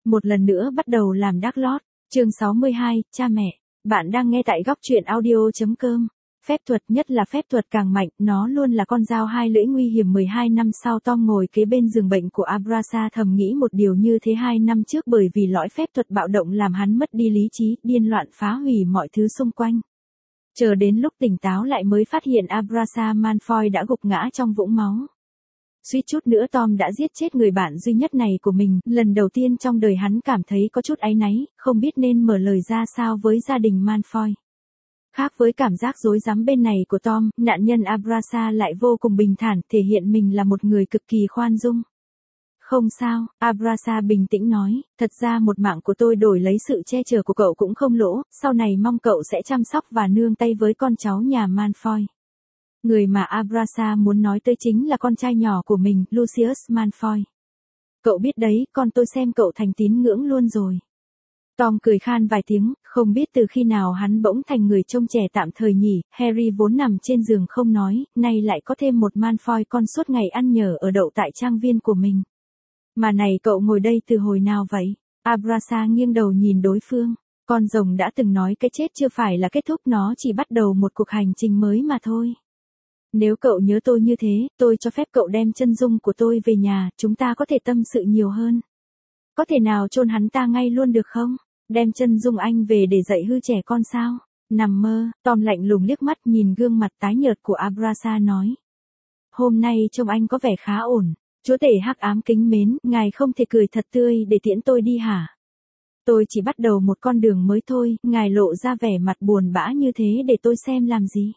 Một lần nữa bắt đầu làm Dark Lord. Chương 62, cha mẹ. Bạn đang nghe tại góc truyện audio.com. Phép thuật, nhất là phép thuật càng mạnh, nó luôn là con dao hai lưỡi nguy hiểm. 12 năm sau, Tom ngồi kế bên giường bệnh của Abrasa thầm nghĩ một điều như thế. 2 năm trước bởi vì lõi phép thuật bạo động làm hắn mất đi lý trí, điên loạn phá hủy mọi thứ xung quanh. Chờ đến lúc tỉnh táo lại mới phát hiện Abrasa Malfoy đã gục ngã trong vũng máu. Suýt chút nữa Tom đã giết chết người bạn duy nhất này của mình. Lần đầu tiên trong đời hắn cảm thấy có chút áy náy, không biết nên mở lời ra sao với gia đình Malfoy. Khác với cảm giác rối rắm bên này của Tom, nạn nhân Abrasa lại vô cùng bình thản, thể hiện mình là một người cực kỳ khoan dung. Không sao, Abrasa bình tĩnh nói, thật ra một mạng của tôi đổi lấy sự che chở của cậu cũng không lỗ, sau này mong cậu sẽ chăm sóc và nương tay với con cháu nhà Malfoy. Người mà Abrasa muốn nói tới chính là con trai nhỏ của mình, Lucius Malfoy. Cậu biết đấy, con tôi xem cậu thành tín ngưỡng luôn rồi. Tom cười khan vài tiếng, không biết từ khi nào hắn bỗng thành người trông trẻ tạm thời nhỉ. Harry vốn nằm trên giường không nói, nay lại có thêm một Malfoy con suốt ngày ăn nhờ ở đậu tại trang viên của mình. Mà này, cậu ngồi đây từ hồi nào vậy? Abrasa nghiêng đầu nhìn đối phương. Con rồng đã từng nói cái chết chưa phải là kết thúc, nó chỉ bắt đầu một cuộc hành trình mới mà thôi. Nếu cậu nhớ tôi như thế, tôi cho phép cậu đem chân dung của tôi về nhà, chúng ta có thể tâm sự nhiều hơn. Có thể nào chôn hắn ta ngay luôn được không? Đem chân dung anh về để dạy hư trẻ con sao? Nằm mơ. Tom lạnh lùng liếc mắt nhìn gương mặt tái nhợt của Abrasa nói. Hôm nay trông anh có vẻ khá ổn. Chúa tể hắc ám kính mến, ngài không thể cười thật tươi để tiễn tôi đi hả? Tôi chỉ bắt đầu một con đường mới thôi, ngài lộ ra vẻ mặt buồn bã như thế để tôi xem làm gì?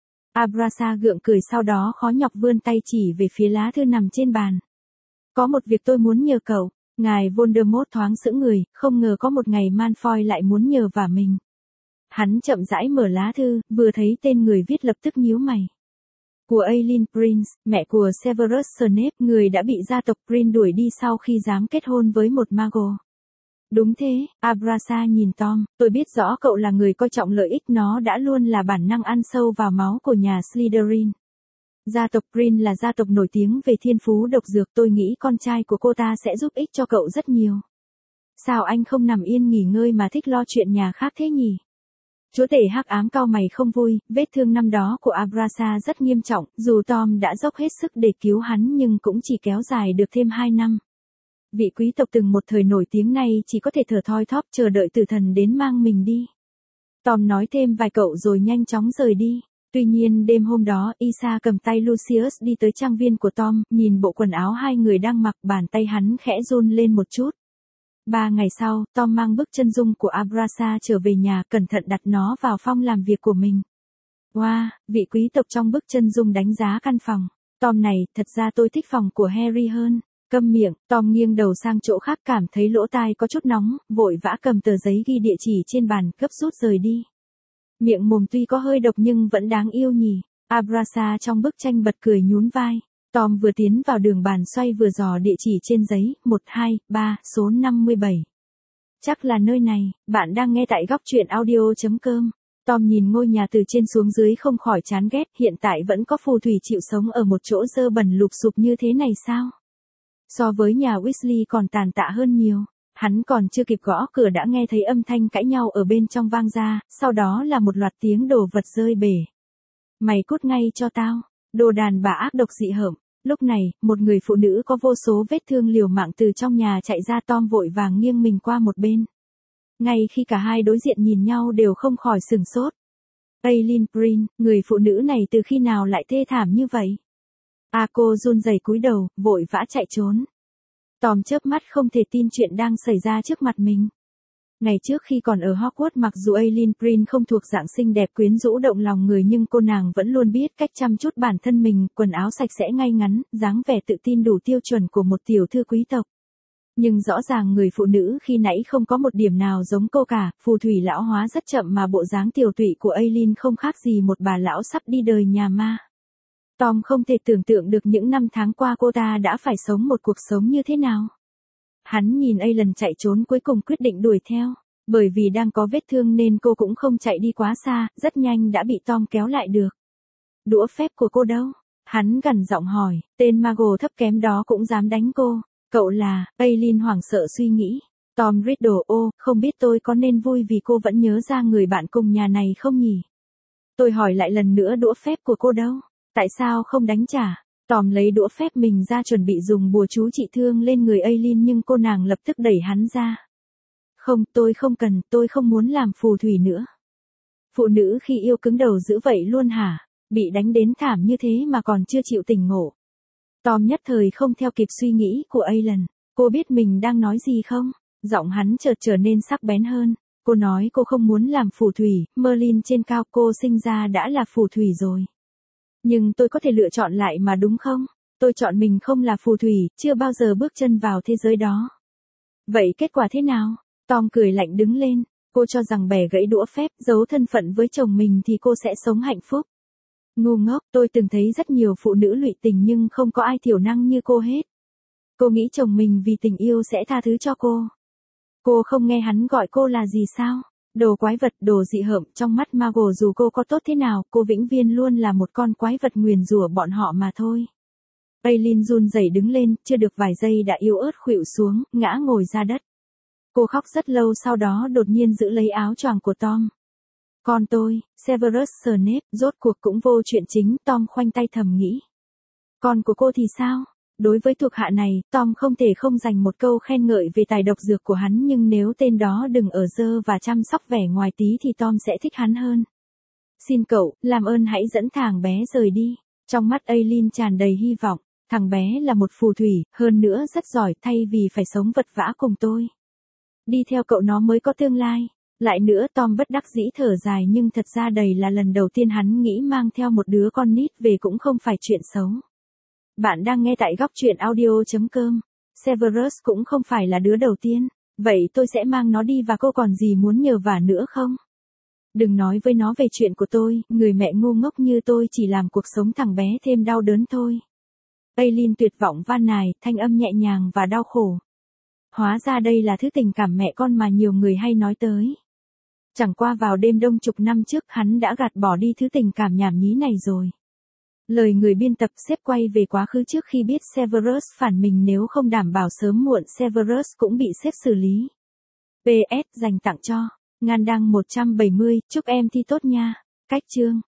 Abrasa gượng cười, sau đó khó nhọc vươn tay chỉ về phía lá thư nằm trên bàn. Có một việc tôi muốn nhờ cậu. Ngài Voldemort thoáng sững người, không ngờ có một ngày Malfoy lại muốn nhờ vả mình. Hắn chậm rãi mở lá thư, vừa thấy tên người viết lập tức nhíu mày. Của Aileen Prince, mẹ của Severus Snape, người đã bị gia tộc Prince đuổi đi sau khi dám kết hôn với một mago. Đúng thế, Abrasa nhìn Tom, tôi biết rõ cậu là người coi trọng lợi ích, nó đã luôn là bản năng ăn sâu vào máu của nhà Slytherin. Gia tộc Prince là gia tộc nổi tiếng về thiên phú độc dược, tôi nghĩ con trai của cô ta sẽ giúp ích cho cậu rất nhiều. Sao anh không nằm yên nghỉ ngơi mà thích lo chuyện nhà khác thế nhỉ? Chúa tể hắc ám cau mày không vui, vết thương năm đó của Abrasa rất nghiêm trọng, dù Tom đã dốc hết sức để cứu hắn nhưng cũng chỉ kéo dài được thêm 2 năm. Vị quý tộc từng một thời nổi tiếng này chỉ có thể thở thoi thóp chờ đợi tử thần đến mang mình đi. Tom nói thêm vài câu rồi nhanh chóng rời đi. Tuy nhiên đêm hôm đó, Isa cầm tay Lucius đi tới trang viên của Tom, nhìn bộ quần áo hai người đang mặc, bàn tay hắn khẽ run lên một chút. 3 ngày sau, Tom mang bức chân dung của Abrasa trở về nhà, cẩn thận đặt nó vào phòng làm việc của mình. Wow, vị quý tộc trong bức chân dung đánh giá căn phòng. Tom này, thật ra tôi thích phòng của Harry hơn. Câm miệng, Tom nghiêng đầu sang chỗ khác, cảm thấy lỗ tai có chút nóng, vội vã cầm tờ giấy ghi địa chỉ trên bàn, gấp rút rời đi. Miệng mồm tuy có hơi độc nhưng vẫn đáng yêu nhỉ. Abrasa trong bức tranh bật cười nhún vai. Tom vừa tiến vào đường bàn xoay vừa dò địa chỉ trên giấy, 123, số 57. Chắc là nơi này, bạn đang nghe tại góc truyện audio.com. Tom nhìn ngôi nhà từ trên xuống dưới không khỏi chán ghét, hiện tại vẫn có phù thủy chịu sống ở một chỗ dơ bẩn lụp xụp như thế này sao? So với nhà Weasley còn tàn tạ hơn nhiều. Hắn còn chưa kịp gõ cửa đã nghe thấy âm thanh cãi nhau ở bên trong vang ra, sau đó là một loạt tiếng đồ vật rơi bể. Mày cút ngay cho tao, đồ đàn bà ác độc dị hợm. Lúc này, một người phụ nữ có vô số vết thương liều mạng từ trong nhà chạy ra. Tom vội vàng nghiêng mình qua một bên. Ngay khi cả hai đối diện nhìn nhau đều không khỏi sửng sốt. Aileen Prince, người phụ nữ này từ khi nào lại thê thảm như vậy? Cô run rẩy cúi đầu, vội vã chạy trốn. Tom chớp mắt không thể tin chuyện đang xảy ra trước mặt mình. Ngày trước khi còn ở Hogwarts, mặc dù Aileen Prince không thuộc dạng xinh đẹp quyến rũ động lòng người nhưng cô nàng vẫn luôn biết cách chăm chút bản thân mình, quần áo sạch sẽ ngay ngắn, dáng vẻ tự tin đủ tiêu chuẩn của một tiểu thư quý tộc. Nhưng rõ ràng người phụ nữ khi nãy không có một điểm nào giống cô cả, phù thủy lão hóa rất chậm mà bộ dáng tiểu tụy của Aileen không khác gì một bà lão sắp đi đời nhà ma. Tom không thể tưởng tượng được những năm tháng qua cô ta đã phải sống một cuộc sống như thế nào. Hắn nhìn Aileen chạy trốn cuối cùng quyết định đuổi theo. Bởi vì đang có vết thương nên cô cũng không chạy đi quá xa, rất nhanh đã bị Tom kéo lại được. Đũa phép của cô đâu? Hắn gằn giọng hỏi, tên mago thấp kém đó cũng dám đánh cô. Cậu là, Aileen hoảng sợ suy nghĩ. Tom Riddle, không biết tôi có nên vui vì cô vẫn nhớ ra người bạn cùng nhà này không nhỉ? Tôi hỏi lại lần nữa, đũa phép của cô đâu? Tại sao không đánh trả? Tom lấy đũa phép mình ra chuẩn bị dùng bùa chú trị thương lên người Aileen, nhưng cô nàng lập tức đẩy hắn ra. Không, tôi không cần, tôi không muốn làm phù thủy nữa. Phụ nữ khi yêu cứng đầu dữ vậy luôn hả? Bị đánh đến thảm như thế mà còn chưa chịu tỉnh ngộ. Tom nhất thời không theo kịp suy nghĩ của Aileen. Cô biết mình đang nói gì không? Giọng hắn chợt trở nên sắc bén hơn. Cô nói cô không muốn làm phù thủy, Merlin trên cao, cô sinh ra đã là phù thủy rồi. Nhưng tôi có thể lựa chọn lại mà đúng không? Tôi chọn mình không là phù thủy, chưa bao giờ bước chân vào thế giới đó. Vậy kết quả thế nào? Tom cười lạnh đứng lên. Cô cho rằng bẻ gãy đũa phép, giấu thân phận với chồng mình thì cô sẽ sống hạnh phúc. Ngu ngốc, tôi từng thấy rất nhiều phụ nữ lụy tình nhưng không có ai thiểu năng như cô hết. Cô nghĩ chồng mình vì tình yêu sẽ tha thứ cho cô. Cô không nghe hắn gọi cô là gì sao? Đồ quái vật, đồ dị hợm, trong mắt Margot dù cô có tốt thế nào, cô vĩnh viễn luôn là một con quái vật nguyền rủa bọn họ mà thôi. Aileen run rẩy đứng lên, chưa được vài giây đã yếu ớt khuỵu xuống, ngã ngồi ra đất. Cô khóc rất lâu, sau đó đột nhiên giữ lấy áo choàng của Tom. Con tôi, Severus Snape, rốt cuộc cũng vô chuyện chính, Tom khoanh tay thầm nghĩ. Con của cô thì sao? Đối với thuộc hạ này, Tom không thể không dành một câu khen ngợi về tài độc dược của hắn, nhưng nếu tên đó đừng ở dơ và chăm sóc vẻ ngoài tí thì Tom sẽ thích hắn hơn. Xin cậu, làm ơn hãy dẫn thằng bé rời đi. Trong mắt Aileen tràn đầy hy vọng, thằng bé là một phù thủy, hơn nữa rất giỏi, thay vì phải sống vật vã cùng tôi. Đi theo cậu nó mới có tương lai. Lại nữa, Tom bất đắc dĩ thở dài, nhưng thật ra đây là lần đầu tiên hắn nghĩ mang theo một đứa con nít về cũng không phải chuyện xấu. Bạn đang nghe tại góc truyện audio.com. Severus cũng không phải là đứa đầu tiên. Vậy tôi sẽ mang nó đi và cô còn gì muốn nhờ vả nữa không? Đừng nói với nó về chuyện của tôi, người mẹ ngu ngốc như tôi chỉ làm cuộc sống thằng bé thêm đau đớn thôi. Aileen tuyệt vọng van nài, thanh âm nhẹ nhàng và đau khổ. Hóa ra đây là thứ tình cảm mẹ con mà nhiều người hay nói tới. Chẳng qua vào đêm đông chục năm trước hắn đã gạt bỏ đi thứ tình cảm nhảm nhí này rồi. Lời người biên tập xếp quay về quá khứ trước khi biết Severus phản mình, nếu không đảm bảo sớm muộn Severus cũng bị xếp xử lý. PS dành tặng cho Ngan Đăng 170, chúc em thi tốt nha. Cách chương